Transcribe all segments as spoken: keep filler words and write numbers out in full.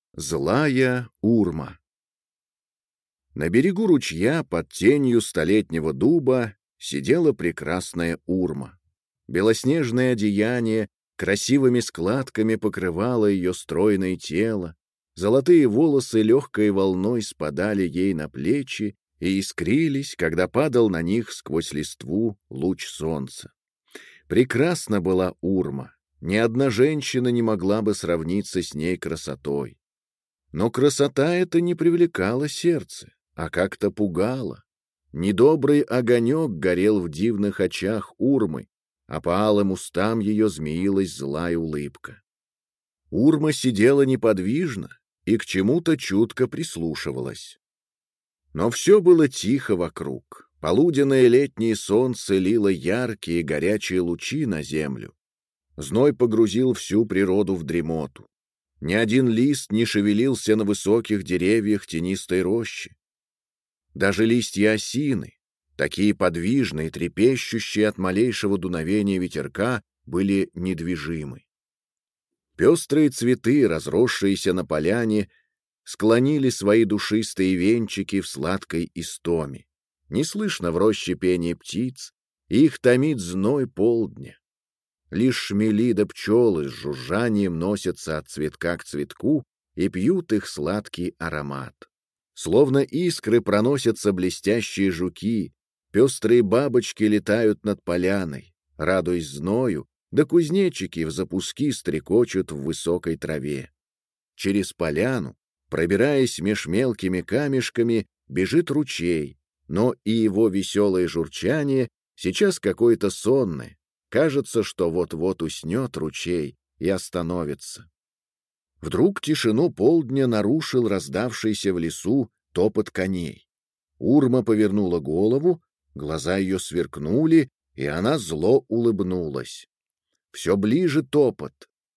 Злая Урма. На берегу ручья под тенью столетнего дуба сидела прекрасная Урма. Белоснежное одеяние красивыми складками покрывало ее стройное тело, золотые волосы легкой волной спадали ей на плечи и искрились, когда падал на них сквозь листву луч солнца. Прекрасна была Урма, ни одна женщина не могла бы сравниться с ней красотой. Но красота эта не привлекала сердце, а как-то пугала. Недобрый огонек горел в дивных очах Урмы, а по алым устам ее змеилась злая улыбка. Урма сидела неподвижно и к чему-то чутко прислушивалась. Но все было тихо вокруг. Полуденное летнее солнце лило яркие горячие лучи на землю. Зной погрузил всю природу в дремоту. Ни один лист не шевелился на высоких деревьях тенистой рощи. Даже листья осины, такие подвижные, трепещущие от малейшего дуновения ветерка, были недвижимы. Пестрые цветы, разросшиеся на поляне, склонили свои душистые венчики в сладкой истоме. Не слышно в роще пения птиц, и их томит зной полдня. Лишь шмели да пчелы с жужжанием носятся от цветка к цветку и пьют их сладкий аромат. Словно искры проносятся блестящие жуки, пестрые бабочки летают над поляной, радуясь зною, да кузнечики в запуски стрекочут в высокой траве. Через поляну, пробираясь меж мелкими камешками, бежит ручей, но и его веселое журчание сейчас какое-то сонное. Кажется, что вот-вот уснет ручей и остановится. Вдруг тишину полдня нарушил раздавшийся в лесу топот коней. Урма повернула голову, глаза ее сверкнули, и она зло улыбнулась. Все ближе топот.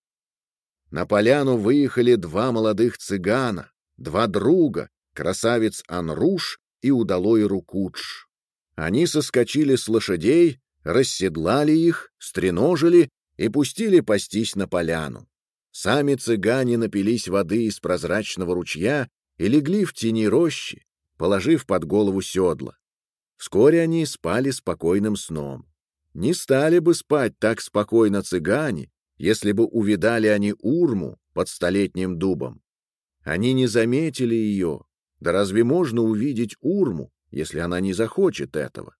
На поляну выехали два молодых цыгана, два друга, красавец Анруш и удалой Рукудж. Они соскочили с лошадей, расседлали их, стреножили и пустили пастись на поляну. Сами цыгане напились воды из прозрачного ручья и легли в тени рощи, положив под голову седла. Вскоре они спали спокойным сном. Не стали бы спать так спокойно цыгане, если бы увидали они Урму под столетним дубом. Они не заметили ее, да разве можно увидеть Урму, если она не захочет этого?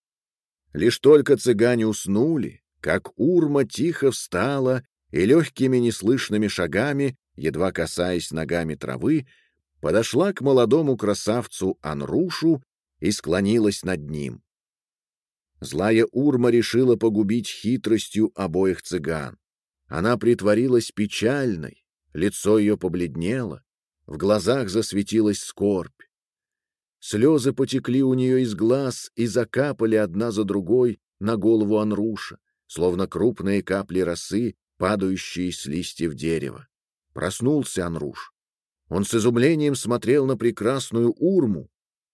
Лишь только цыгане уснули, как Урма тихо встала и легкими неслышными шагами, едва касаясь ногами травы, подошла к молодому красавцу Анрушу и склонилась над ним. Злая Урма решила погубить хитростью обоих цыган. Она притворилась печальной, лицо ее побледнело, в глазах засветилась скорбь. Слезы потекли у нее из глаз и закапали одна за другой на голову Анруша, словно крупные капли росы, падающие с листьев дерева. Проснулся Анруш. Он с изумлением смотрел на прекрасную Урму.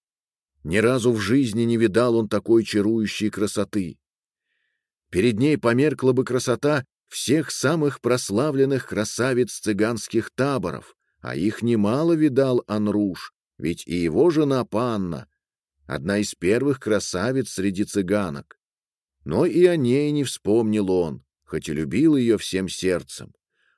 Ни разу в жизни не видал он такой чарующей красоты. Перед ней померкла бы красота всех самых прославленных красавиц цыганских таборов, а их немало видал Анруш, ведь и его жена Панна — одна из первых красавиц среди цыганок. Но и о ней не вспомнил он, хоть и любил ее всем сердцем.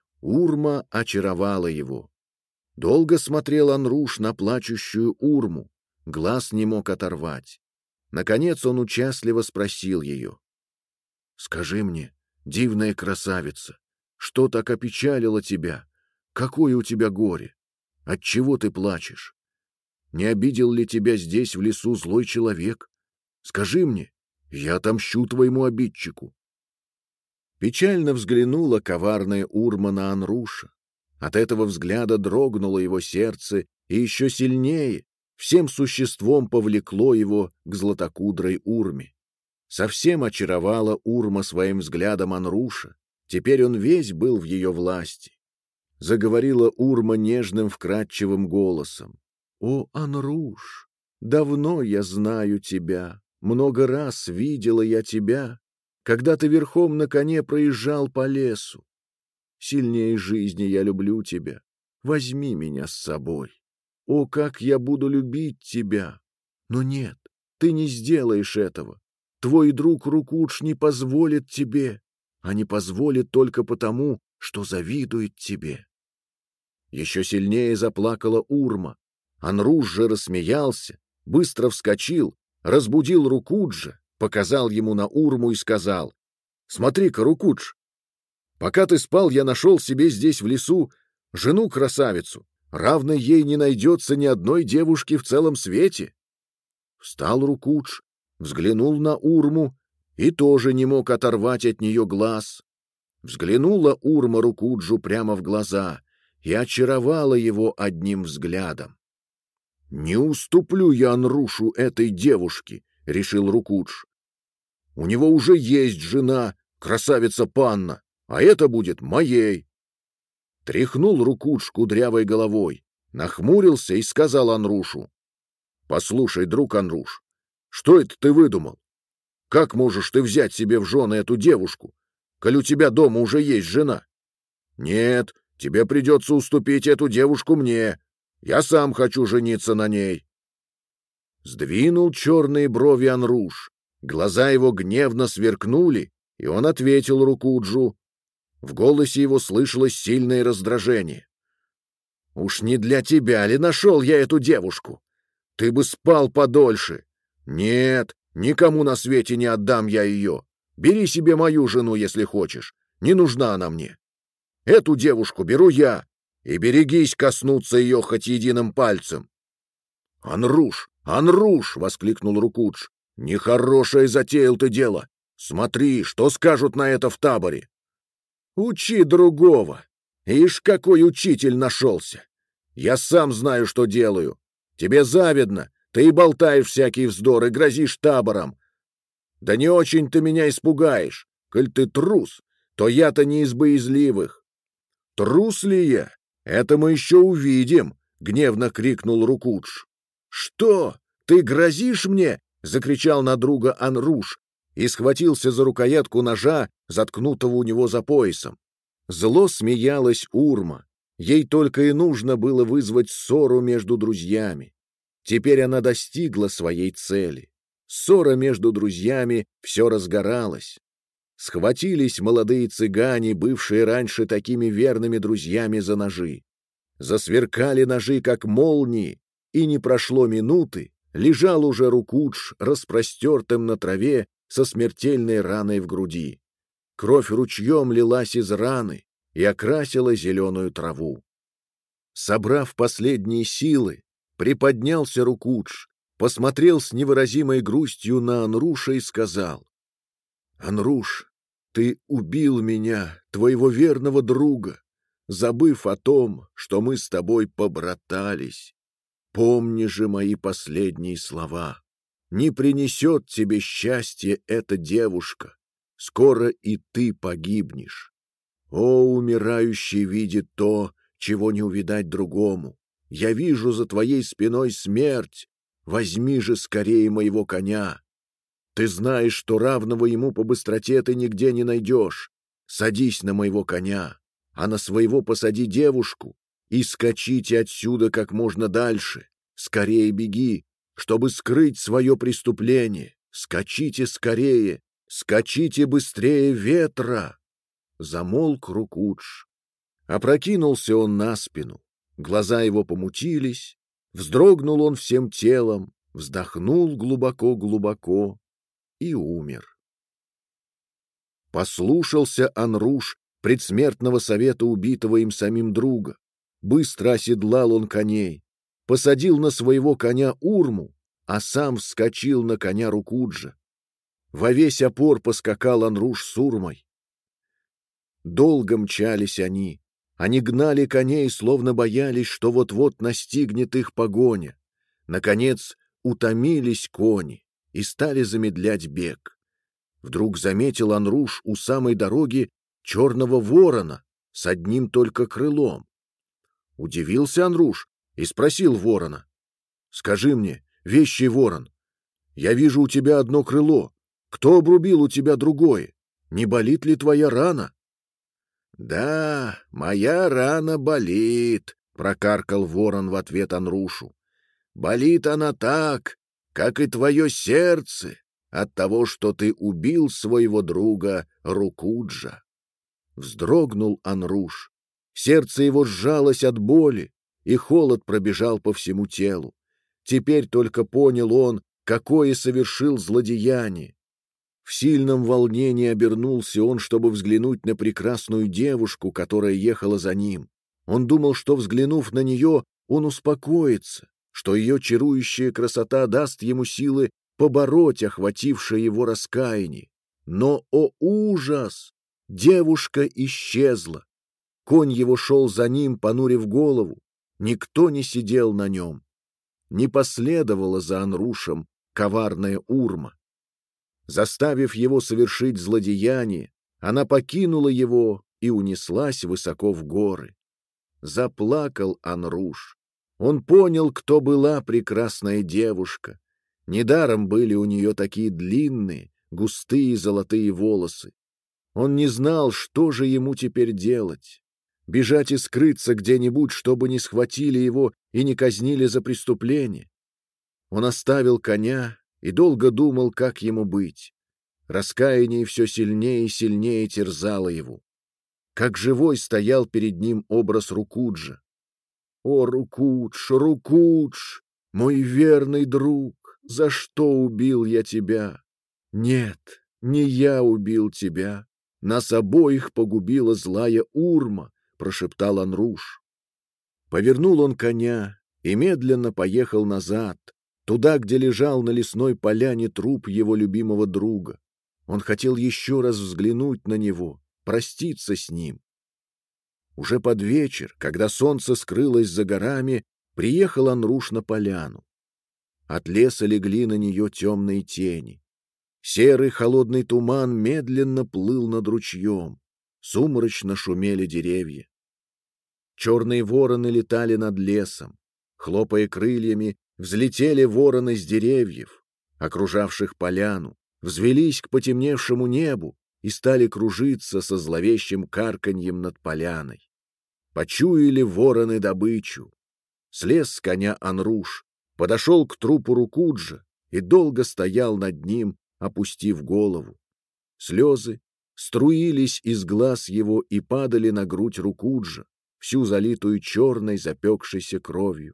Урма очаровала его. Долго смотрел Анруш на плачущую Урму, глаз не мог оторвать. Наконец он участливо спросил ее: «Скажи мне, дивная красавица, что так опечалило тебя? Какое у тебя горе? Отчего ты плачешь? Не обидел ли тебя здесь, в лесу, злой человек? Скажи мне, я отомщу твоему обидчику». Печально взглянула коварная Урма на Анруша. От этого взгляда дрогнуло его сердце, и еще сильнее, всем существом повлекло его к златокудрой Урме. Совсем очаровала Урма своим взглядом Анруша, теперь он весь был в ее власти. Заговорила Урма нежным вкрадчивым голосом: «О, Анруш, давно я знаю тебя, много раз видела я тебя, когда ты верхом на коне проезжал по лесу. Сильнее жизни я люблю тебя, возьми меня с собой. О, как я буду любить тебя! Но нет, ты не сделаешь этого. Твой друг Рукудж не позволит тебе, а не позволит только потому, что завидует тебе». Еще сильнее заплакала Урма. Анруш же рассмеялся, быстро вскочил, разбудил Рукуджа, показал ему на Урму и сказал: «Смотри-ка, Рукудж, пока ты спал, я нашел себе здесь в лесу жену-красавицу, равной ей не найдется ни одной девушки в целом свете». Встал Рукудж, взглянул на Урму и тоже не мог оторвать от нее глаз. Взглянула Урма Рукуджу прямо в глаза и очаровала его одним взглядом. «Не уступлю я Анрушу этой девушке», — решил Рукудж. «У него уже есть жена, красавица Панна, а это будет моей». Тряхнул Рукудж кудрявой головой, нахмурился и сказал Анрушу: «Послушай, друг Анруш, что это ты выдумал? Как можешь ты взять себе в жены эту девушку, коль у тебя дома уже есть жена? Нет, тебе придется уступить эту девушку мне. Я сам хочу жениться на ней». Сдвинул черные брови Анруш, глаза его гневно сверкнули, и он ответил Рукуджу. В голосе его слышалось сильное раздражение: «Уж не для тебя ли нашел я эту девушку? Ты бы спал подольше. Нет, никому на свете не отдам я ее. Бери себе мою жену, если хочешь. Не нужна она мне. Эту девушку беру я, и берегись коснуться ее хоть единым пальцем». «Анруш, Анруш!» — воскликнул Рукудж. «Нехорошее затеял ты дело. Смотри, что скажут на это в таборе». «Учи другого. Ишь, какой учитель нашелся. Я сам знаю, что делаю. Тебе завидно, ты и болтаешь всякий вздор и грозишь табором. Да не очень ты меня испугаешь. Коль ты трус, то я-то не из боязливых». «Трус ли я? Это мы еще увидим», — гневно крикнул Рукудж. «Что? Ты грозишь мне?» — закричал на друга Анруш и схватился за рукоятку ножа, заткнутого у него за поясом. Зло смеялась Урма. Ей только и нужно было вызвать ссору между друзьями. Теперь она достигла своей цели. Ссора между друзьями все разгоралась. Схватились молодые цыгане, бывшие раньше такими верными друзьями, за ножи. Засверкали ножи, как молнии, и не прошло минуты, лежал уже Рукудж распростертым на траве со смертельной раной в груди. Кровь ручьем лилась из раны и окрасила зеленую траву. Собрав последние силы, приподнялся Рукудж, посмотрел с невыразимой грустью на Анруша и сказал: «Анруш, ты убил меня, твоего верного друга, забыв о том, что мы с тобой побратались. Помни же мои последние слова. Не принесет тебе счастья эта девушка. Скоро и ты погибнешь. О, умирающий видит то, чего не увидать другому. Я вижу за твоей спиной смерть. Возьми же скорее моего коня. Ты знаешь, что равного ему по быстроте ты нигде не найдешь. Садись на моего коня, а на своего посади девушку, и скачите отсюда как можно дальше. Скорее беги, чтобы скрыть свое преступление. Скачите скорее, скачите быстрее ветра». Замолк Рукудж. Опрокинулся он на спину. Глаза его помутились. Вздрогнул он всем телом, вздохнул глубоко-глубоко и умер. Послушался Анруш предсмертного совета убитого им самим друга. Быстро оседлал он коней, посадил на своего коня Урму, а сам вскочил на коня Рукуджа. Во весь опор поскакал Анруш с Урмой. Долго мчались они. Они гнали коней, словно боялись, что вот-вот настигнет их погоня. Наконец утомились кони и стали замедлять бег. Вдруг заметил Анруш у самой дороги черного ворона с одним только крылом. Удивился Анруш и спросил ворона: «Скажи мне, вещий ворон, я вижу у тебя одно крыло. Кто обрубил у тебя другое? Не болит ли твоя рана?» «Да, моя рана болит», прокаркал ворон в ответ Анрушу. «Болит она так, как и твое сердце, от того, что ты убил своего друга Рукуджа». Вздрогнул Анруш. Сердце его сжалось от боли, и холод пробежал по всему телу. Теперь только понял он, какое совершил злодеяние. В сильном волнении обернулся он, чтобы взглянуть на прекрасную девушку, которая ехала за ним. Он думал, что, взглянув на нее, он успокоится, что ее чарующая красота даст ему силы побороть охватившее его раскаяние. Но, о ужас! Девушка исчезла. Конь его шел за ним, понурив голову. Никто не сидел на нем. Не последовала за Анрушем коварная Урма. Заставив его совершить злодеяние, она покинула его и унеслась высоко в горы. Заплакал Анруш. Он понял, кто была прекрасная девушка. Недаром были у нее такие длинные, густые золотые волосы. Он не знал, что же ему теперь делать. Бежать и скрыться где-нибудь, чтобы не схватили его и не казнили за преступление. Он оставил коня и долго думал, как ему быть. Раскаяние все сильнее и сильнее терзало его. Как живой стоял перед ним образ Рукуджа. «О, Рукудж, Рукудж, мой верный друг, за что убил я тебя? Нет, не я убил тебя. Нас обоих погубила злая Урма», — прошептал Анруш. Повернул он коня и медленно поехал назад, туда, где лежал на лесной поляне труп его любимого друга. Он хотел еще раз взглянуть на него, проститься с ним. Уже под вечер, когда солнце скрылось за горами, приехал Анруш на поляну. От леса легли на нее темные тени. Серый холодный туман медленно плыл над ручьем. Сумрачно шумели деревья. Черные вороны летали над лесом. Хлопая крыльями, взлетели вороны с деревьев, окружавших поляну, взвелись к потемневшему небу и стали кружиться со зловещим карканьем над поляной. Почуяли вороны добычу. Слез с коня Анруш, подошел к трупу Рукуджа и долго стоял над ним, опустив голову. Слезы струились из глаз его и падали на грудь Рукуджа, всю залитую черной запекшейся кровью.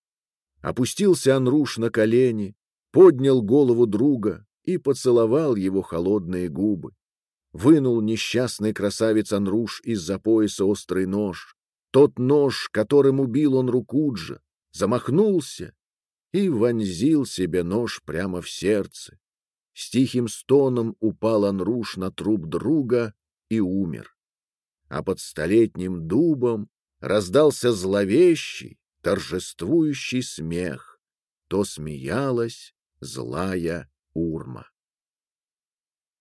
Опустился Анруш на колени, поднял голову друга и поцеловал его холодные губы. Вынул несчастный красавец Анруш из-за пояса острый нож, тот нож, которым убил он Рукуджа, замахнулся и вонзил себе нож прямо в сердце. С тихим стоном упал Анруш на труп друга и умер. А под столетним дубом раздался зловещий, торжествующий смех. То смеялась злая Урма.